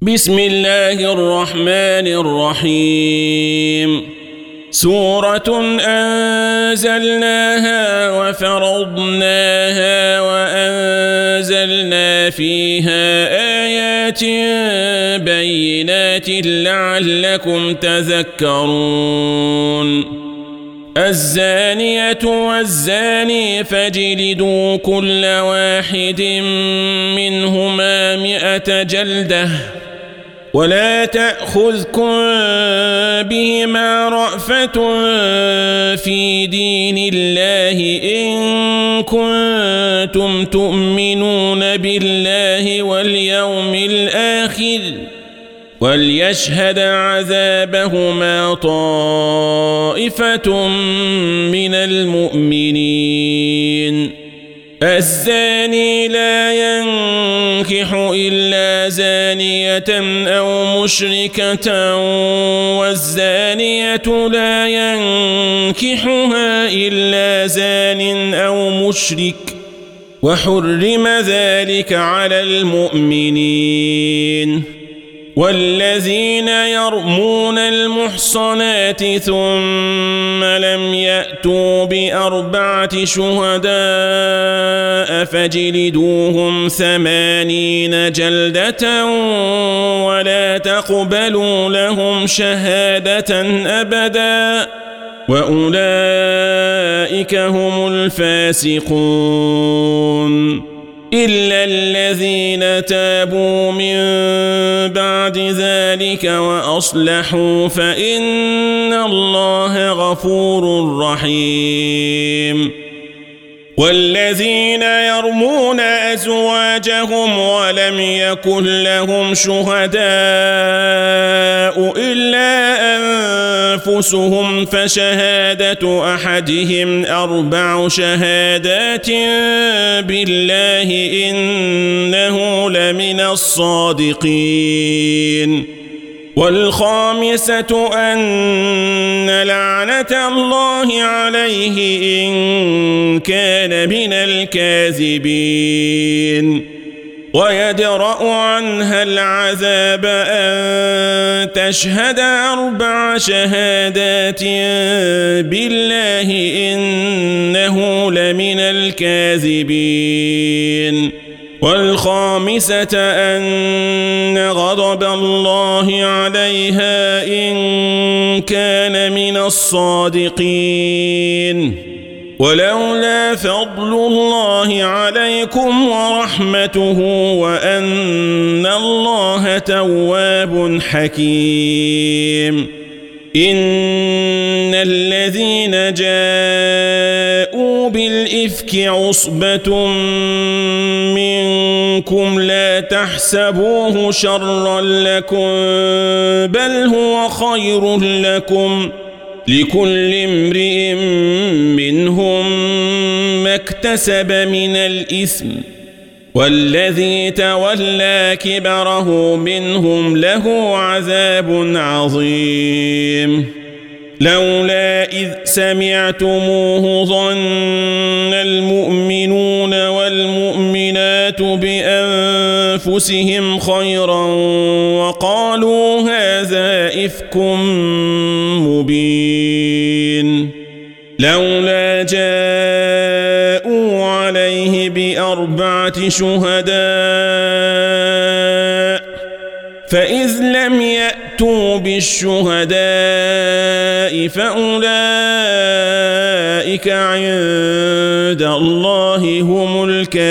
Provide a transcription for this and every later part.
بسم الله الرحمن الرحيم سورة أنزلناها وفرضناها وأنزلنا فيها آيات بينات لعلكم تذكرون الزانية والزاني فاجلدوا كل واحد منهما 100 جلدة ولا تأخذكم بهما رأفة في دين الله إن كنتم تؤمنون بالله واليوم الآخر وليشهد عذابهما طائفة من المؤمنين الزاني لا ينكح إلا زانية أو مشركة والزانية لا ينكحها إلا زان أو مشرك وحرم ذلك على المؤمنين والذين يرمون المحصنات ثم لم يأتوا ب4 شهداء فاجلدوهم 80 جلدة ولا تقبلوا لهم شهادة أبدا وأولئك هم الفاسقون إلا الذين تابوا من بعد ذلك وأصلحوا فإن الله غفور رحيم والذين يرمون أزواجهم ولم يكن لهم شهداء إلا أنفسهم فشهادة أحدهم 4 شهادات بالله إنه لمن الصادقين والخامسة أن لعنة الله عليه إن كان من الكاذبين ويدرأ عنها العذاب أن تشهد 4 شهادات بالله إنه لمن الكاذبين والخامسة أن غضب الله عليها إن كان من الصادقين ولولا فضل الله عليكم ورحمته وأن الله تواب حكيم إن الذين جاءوا بالإفك عصبة منكم لا تحسبوه شرا لكم بل هو خير لكم لكل امرئ منهم ما اكتسب من الإثم والذي تولى كبره منهم له عذاب عظيم لولا إذ سمعتموه ظن المؤمنون والمؤمنات بأنفسهم خيرا وقالوا هذا إفك مبين لولا جاءوا عليه ب4 شهداء فإذ لم يأتوا بالشهداء فأولئك عند الله هم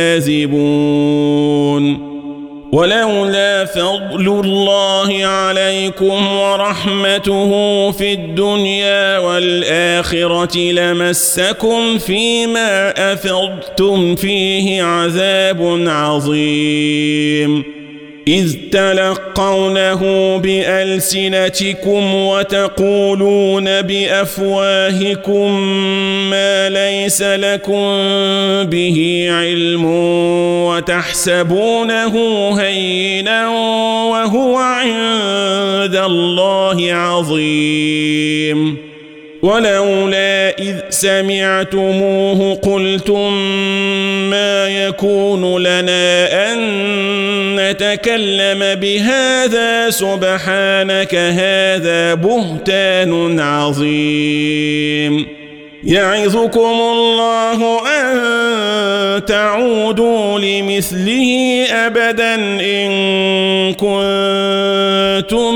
الكاذبون ولولا فضل الله عليكم ورحمته في الدنيا والآخرة لمسكم فيما أفضتم فيه عذاب عظيم إذ تلقونه بألسنتكم وتقولون بأفواهكم ما ليس لكم به علم وتحسبونه هينا وهو عند الله عظيم ولولا إذ سمعتموه قلتم ما يكون لنا أن يتكلم بهذا سبحانك هذا بهتان عظيم يعظكم الله أن تعودوا لمثله أبدا إن كنتم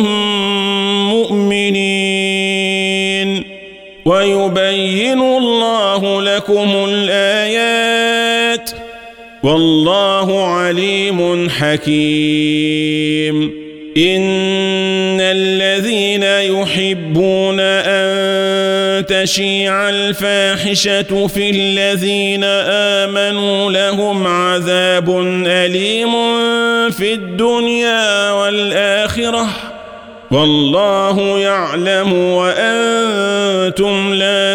مؤمنين ويبين الله لكم الآيات والله عليم حكيم إن الذين يحبون أن تشيع الفاحشة في الذين آمنوا لهم عذاب أليم في الدنيا والآخرة والله يعلم وأنتم لا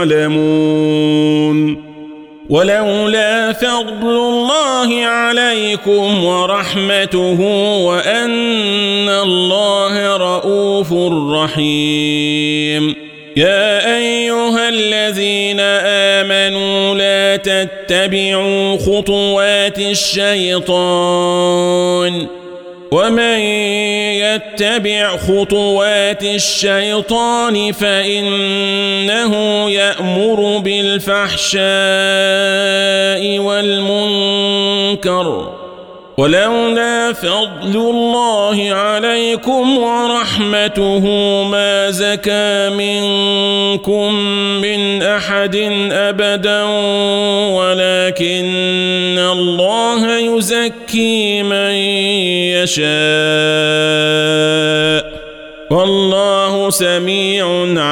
تعلمون ولولا فضل الله عليكم ورحمته وأن الله رؤوف رحيم يا أيها الذين آمنوا لا تتبعوا خطوات الشيطان ومن يتبع خطوات الشيطان فإنه يأمر بالفحشاء والمنكر ولولا فضل الله عليكم ورحمته ما زكى منكم من أحد أبدا ولكن الله يزكي من يشاء والله سميع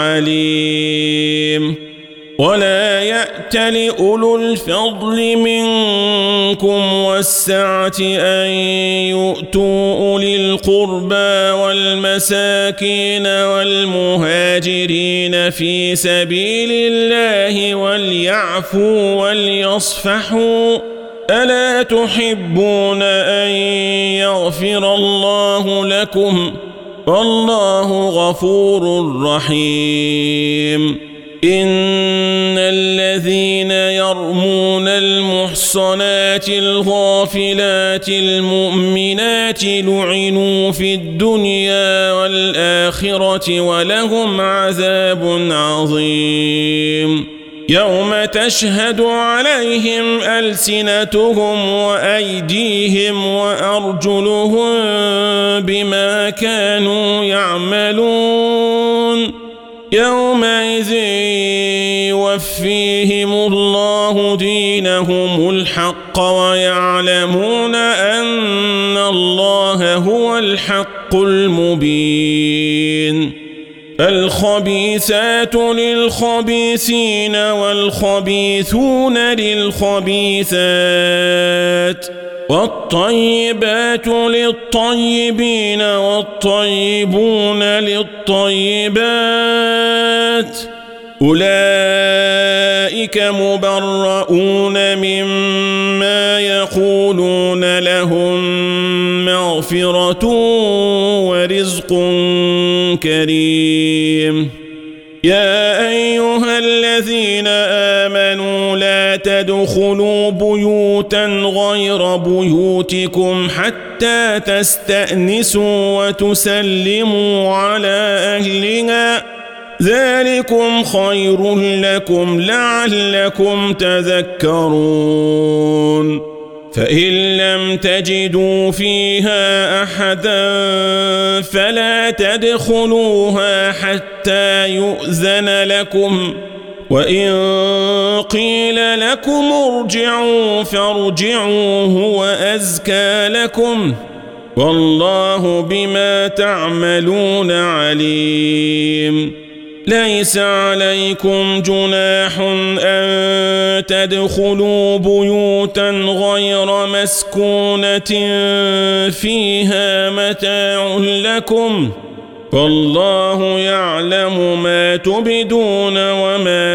عليم ولا يأتل أولو الفضل منكم والسعة أن يؤتوا أولي القربى والمساكين والمهاجرين في سبيل الله وليعفوا وليصفحوا ألا تحبون أن يغفر الله لكم والله غفور رحيم إن الذين يرمون المحصنات الغافلات المؤمنات لعنوا في الدنيا والآخرة ولهم عذاب عظيم يوم تشهد عليهم ألسنتهم وأيديهم وأرجلهم بما كانوا يعملون يومئذ يوفيهم الله دينهم الحق ويعلمون أن الله هو الحق المبين الخبيثات للخبيثين والخبيثون للخبيثات والطيبات للطيبين والطيبون للطيبات أولئك مبرؤون مما يقولون لهم مغفرة ورزق كريم يا أيها الذين آمنوا لا تدخلوا بيوتا غير بيوتكم حتى تستأنسوا وتسلموا على أهلها ذلكم خير لكم لعلكم تذكرون فإن لم تجدوا فيها أحدا فلا تدخلوها حتى يؤذن لكم وإن قيل لكم ارجعوا فارجعوا هو أزكى لكم والله بما تعملون عليم ليس عليكم جناح أن تدخلوا بيوتا غير مسكونة فيها متاع لكم والله يعلم ما تبدون وما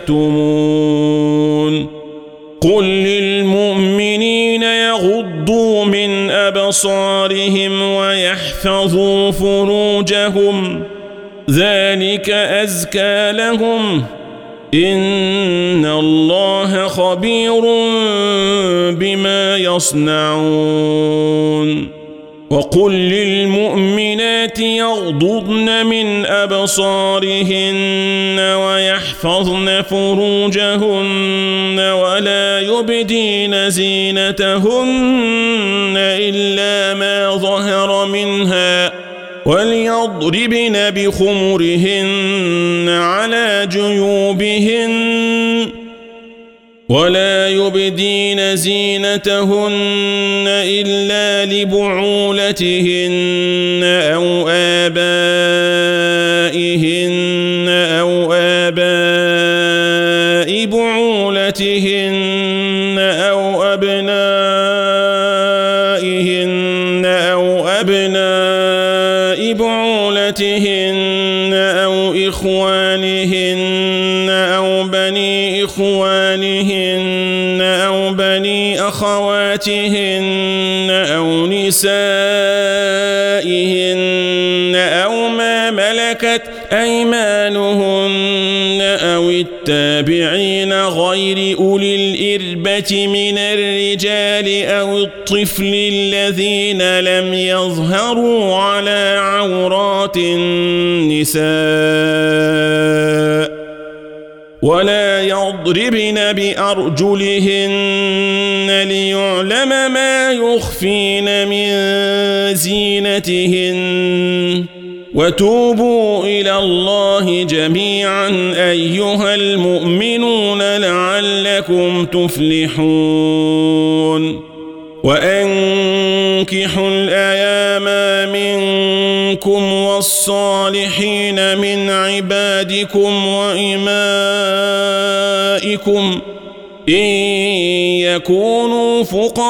تكتمون قل للمؤمنين يغضوا من أبصارهم ويحفظوا فروجهم ذلك أزكى لهم إن الله خبير بما يصنعون وقل للمؤمنات يغضضن من أبصارهن ويحفظن فروجهن ولا يبدين زينتهن إلا ما ظهر منها وليضربن بخمرهن على جيوبهن ولا يبدين زينتهن إلا لبعولتهن أو آبائهن أو آباء بعولتهن أو أبنائهن أو أبناء بعولتهن أو إخوانهن أو بني إخوانهن أو بني أخواتهن أو نسائهن أو ما ملكت أيمانهن أو التابعين غير أولي الإربة من الرجال أو الطفل الذين لم يظهروا على عورات النساء ولا يضربن بأرجلهن ليعلم ما يخفين من زينتهن وتوبوا إلى الله جميعا أيها المؤمنون لعلكم تفلحون وأنكحوا الأيام منكم والصالحين من عبادكم وإمائكم إن يكونوا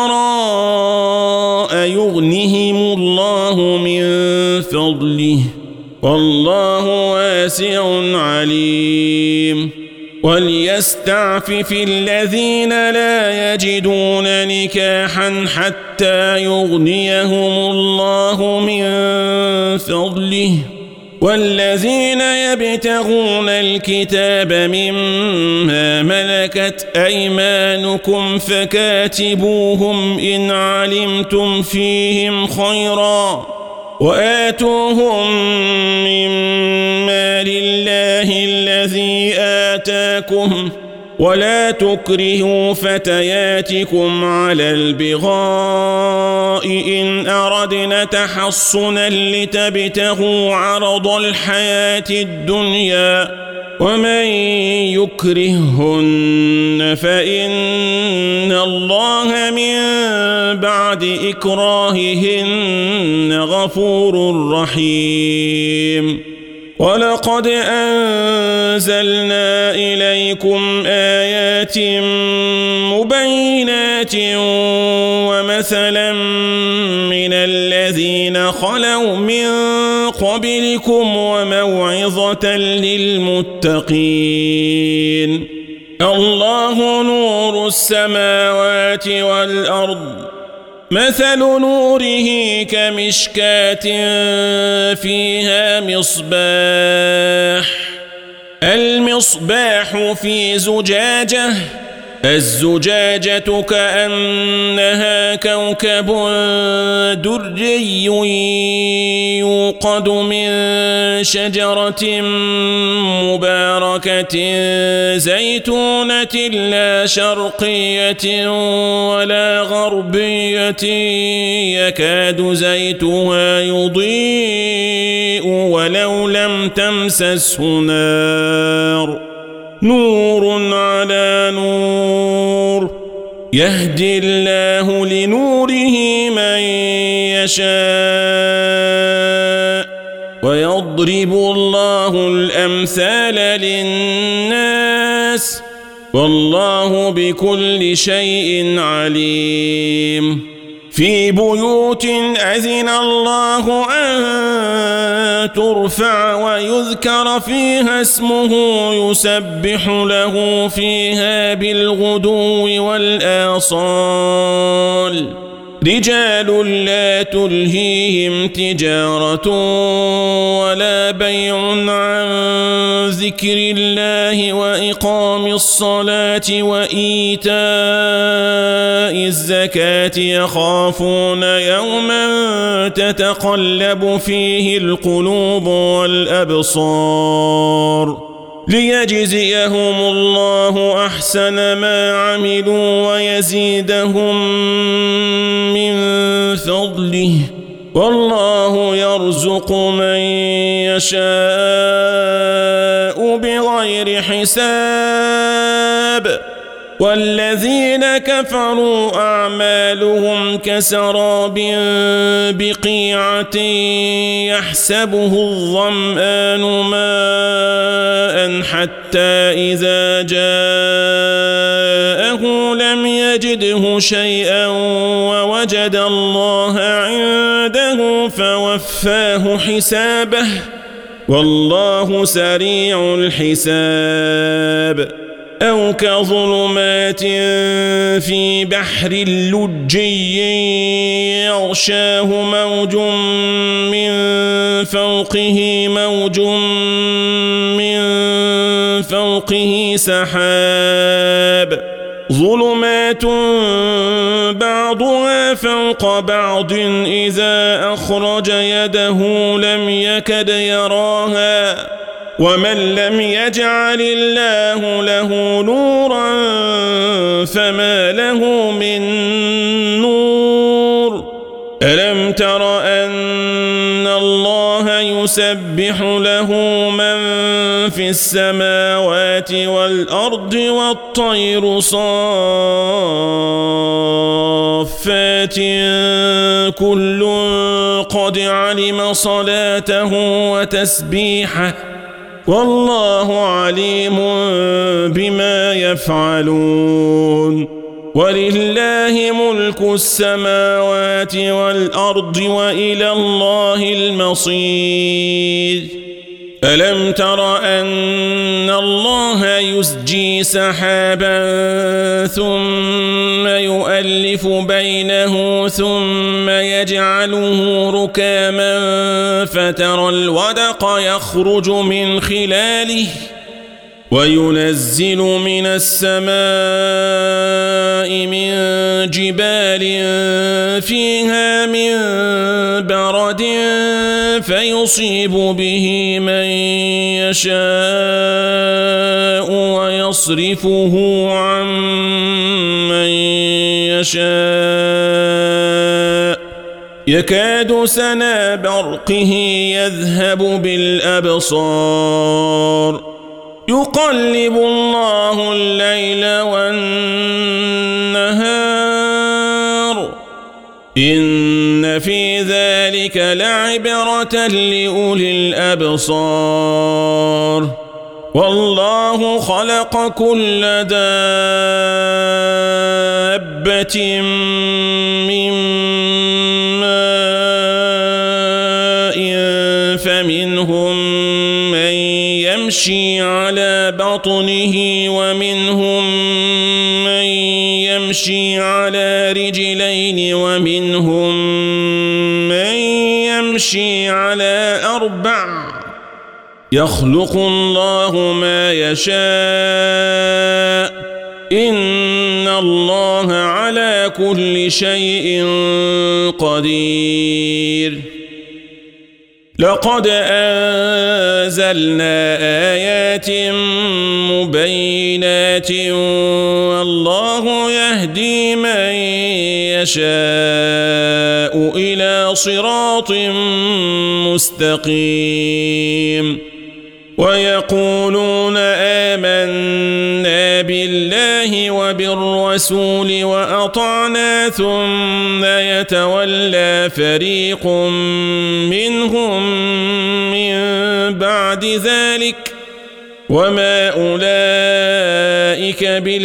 فقراء يغنهم الله من فضله والله واسع عليم وليستعفف الذين لا يجدون نكاحا حتى يغنيهم الله من فضله والذين يبتغون الكتاب مما ملكت أيمانكم فكاتبوهم إن علمتم فيهم خيرا وآتوهم من مال الله الذي آتاكم ولا تكرهوا فتياتكم على البغاء إن أردنا تحصنا لتبتغوا عرض الحياة الدنيا ومن يكرههن فإن الله من بعد إكراههن غفور رحيم ولقد أنزلنا إليكم آيات مبينات ومثلا من الذين خلوا من قبلكم وموعظة للمتقين الله نور السماوات والأرض مثل نوره كمشكاة فيها مصباح المصباح في زجاجة الزجاجة كأنها كوكب دري يوقد من شجرة مباركة زيتونة لا شرقية ولا غربية يكاد زيتها يضيء ولو لم تمسسه نار نور على نور يهدي الله لنوره من يشاء ويضرب الله الأمثال للناس والله بكل شيء عليم في بيوت أذن الله أن ترفع ويذكر فيها اسمه يسبح له فيها بالغدو والآصال رجال لا تلهيهم تجارة ولا بيع عن ذكر الله وإقام الصلاة وإيتاء الزكاة يخافون يوما تتقلب فيه القلوب والأبصار ليجزيهم الله أحسن ما عملوا ويزيدهم من فضله والله يرزق من يشاء بغير حساب والذين كفروا أعمالهم كسراب بقيعة يحسبه الظمآن ماء حتى إذا جاءه لم يجده شيئا ووجد الله عنده فوفاه حسابه والله سريع الحساب أو كظلمات في بحر لجي يغشاه موج من فوقه موج من فوقه سحاب ظلمات بعضها فوق بعض إذا أخرج يده لم يكد يراها ومن لم يجعل الله له نورا فما له من نور ألم تر أن الله يسبح له من في السماوات والأرض والطير صافات كل قد علم صلاته وتسبيحه والله عليم بما يفعلون ولله ملك السماوات والأرض وإلى الله المصير ألم تر أن الله يزجي سحابا ثم يؤلف بينه ثم يجعله ركاما فترى الودق يخرج من خلاله وينزل من السماء من جبال فيها من برد فيصيب به من يشاء ويصرفه عن من يشاء يكاد سنا برقه يذهب بالأبصار يقلب الله الليل والنهار إن في ذلك لعبرة لأولي الأبصار والله خلق كل دابة من ماء فمنهم من يمشي على بطنه ومنهم من يمشي على رجلين ومنهم من يمشي على أربع يخلق الله ما يشاء إن الله على كل شيء قدير لقد أنزلنا آيات مبينات والله يهدي من يشاء إلى صراط مستقيم ويقولون آمنا بالله وبالرسول وأطعنا ثم يتولى فريق منهم من بعد ذلك وما أولئك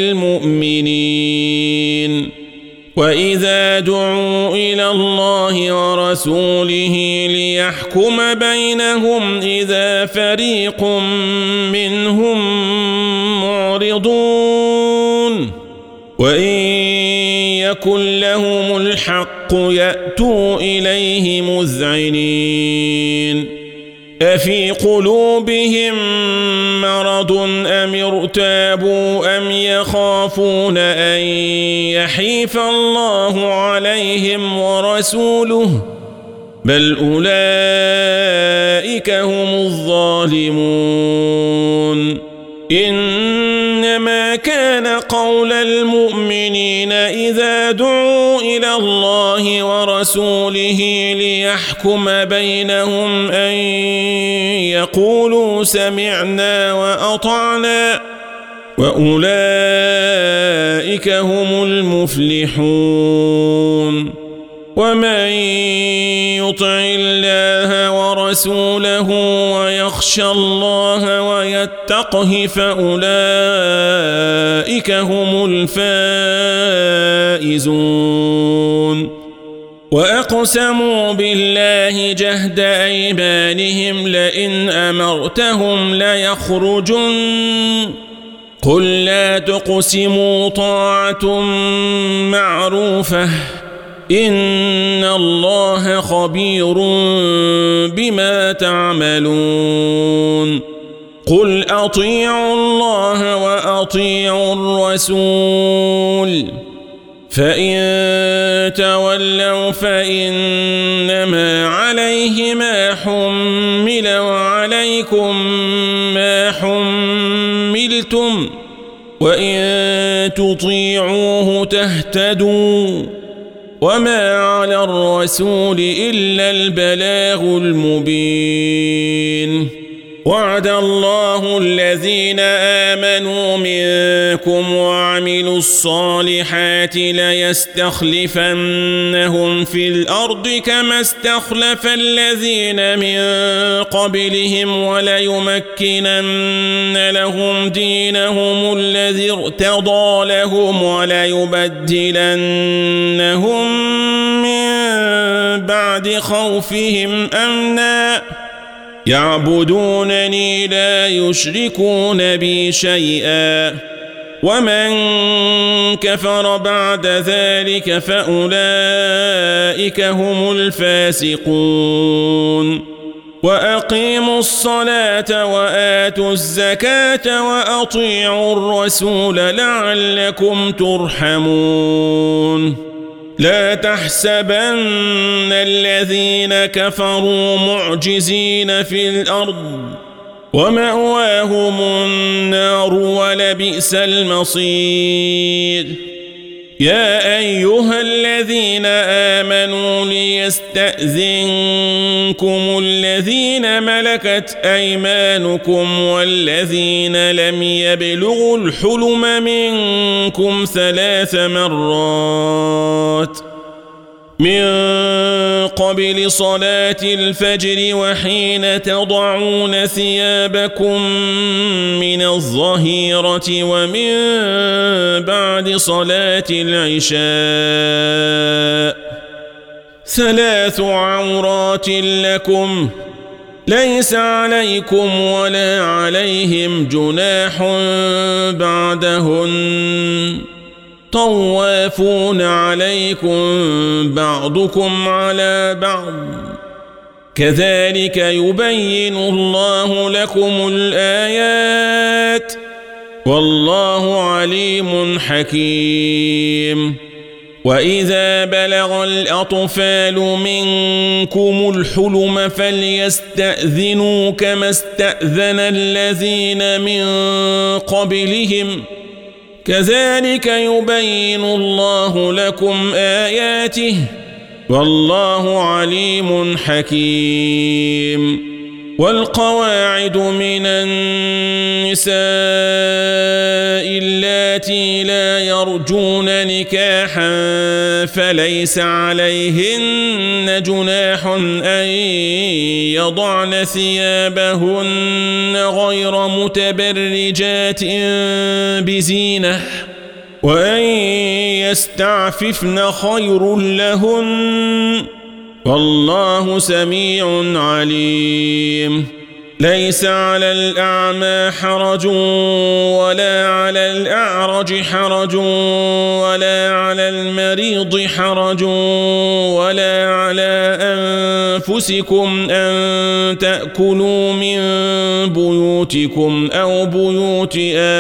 بالمؤمنين وإذا دعوا إلى الله ورسوله ليحكم بينهم إذا فريق منهم معرضون وإن يكن لهم الحق الحق يأتوا إليه مذعنين أفي قلوبهم مرض أم ارتابوا أم يخافون أن يحيف الله عليهم ورسوله بل أولئك هم الظالمون إنما كان قول المؤمنين إذا دعوا إلى الله ورسوله ليحكم بينهم أن يقولوا سمعنا وأطعنا وأولئك هم المفلحون ومن يطع الله ورسوله ويخشى الله ويتقه فأولئك هم الفائزون وأقسموا بالله جهد أيمانهم لئن أمرتهم ليخرجن قل لا تقسموا طاعة معروفة إن الله خبير بما تعملون قل أطيعوا الله وأطيعوا الرسول فإن تولوا فإنما عليه ما حمل وعليكم ما حملتم وإن تطيعوه تهتدوا وما على الرسول إلا البلاغ المبين وعد الله الذين آمنوا منكم وعملوا الصالحات ليستخلفنهم في الأرض كما استخلف الذين من قبلهم وليمكنن لهم دينهم الذي ارتضى لهم وليبدلنهم من بعد خوفهم أمنا يعبدونني لا يشركون بي شيئا ومن كفر بعد ذلك فأولئك هم الفاسقون وأقيموا الصلاة وآتوا الزكاة وأطيعوا الرسول لعلكم ترحمون لا تحسبن الذين كفروا معجزين في الأرض ومأواهم النار ولبئس المصير يا أيها الذين آمنوا ليستأذنكم الذين ملكت أيمانكم والذين لم يبلغوا الحلم منكم 3 مرات من قبل صلاة الفجر وحين تضعون ثيابكم من الظهيرة ومن بعد صلاة العشاء 3 عورات لكم ليس عليكم ولا عليهم جناح بعدهن طوافون عليكم بعضكم على بعض كذلك يبين الله لكم الآيات والله عليم حكيم وإذا بلغ الأطفال منكم الحلم فليستأذنوا كما استأذن الذين من قبلهم كذلك يبين الله لكم آياته والله عليم حكيم والقواعد من النساء اللاتي لا يرجون نكاحا فليس عليهن جناح أن يضعن ثيابهن غير متبرجات بزينة وأن يستعففن خير لهن والله سميع عليم ليس على الأعمى حرج ولا على الأعرج حرج ولا على المريض حرج ولا على أنفسكم أن تأكلوا من بيوتكم أو بيوت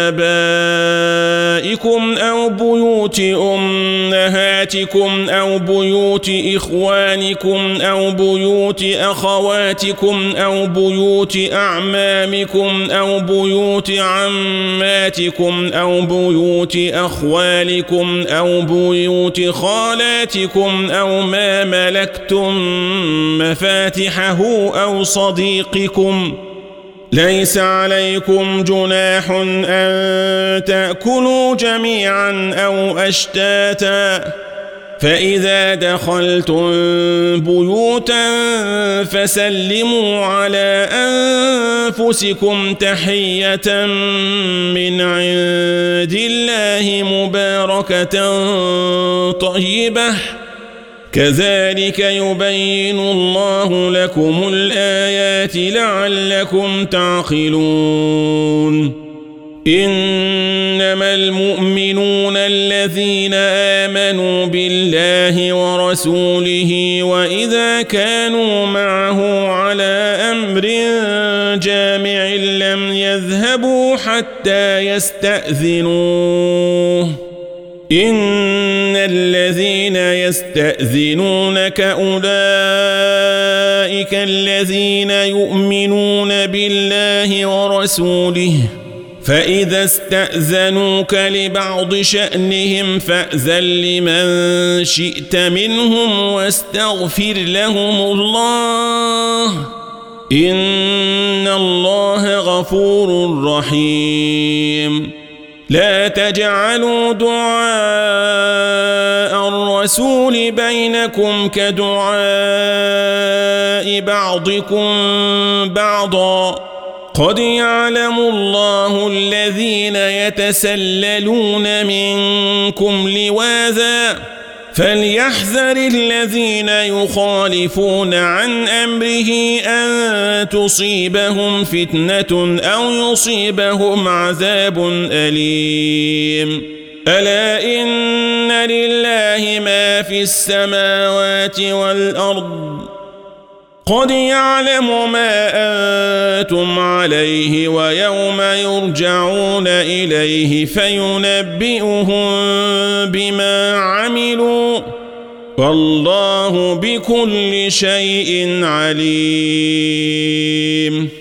آبائكم أو بيوت أمهاتكم أو بيوت إخوانكم أو بيوت أخواتكم أو بيوت أعمامكم أو بيوت عماتكم أو بيوت أخوالكم أو بيوت خالاتكم أو ما ملكتم مفاتحه أو صديقكم. ليس عليكم جناح أن تأكلوا جميعا أو أشتاتا، فإذا دخلتم بيوتا فسلموا على أنفسكم تحية من عند الله مباركة طيبة، كذلك يبين الله لكم الآيات لعلكم تعقلون. إنما المؤمنون الذين آمنوا بالله ورسوله وإذا كانوا معه على أمر جامع لم يذهبوا حتى يستأذنوه. إن الذين يستأذنونك أولئك الذين يؤمنون بالله ورسوله، فإذا استأذنوك لبعض شأنهم فأذن لمن شئت منهم واستغفر لهم الله، إن الله غفور رحيم. لا تجعلوا دعاء الرسول بينكم كدعاء بعضكم بعضا، قد يعلم الله الذين يتسللون منكم لواذا، فليحذر الذين يخالفون عن أمره أن تصيبهم فتنة أو يصيبهم عذاب أليم. ألا إن لله ما في السماوات والأرض، قد يعلم ما أنتم عليه ويوم يرجعون إليه فينبئهم بما عملوا، والله بكل شيء عليم.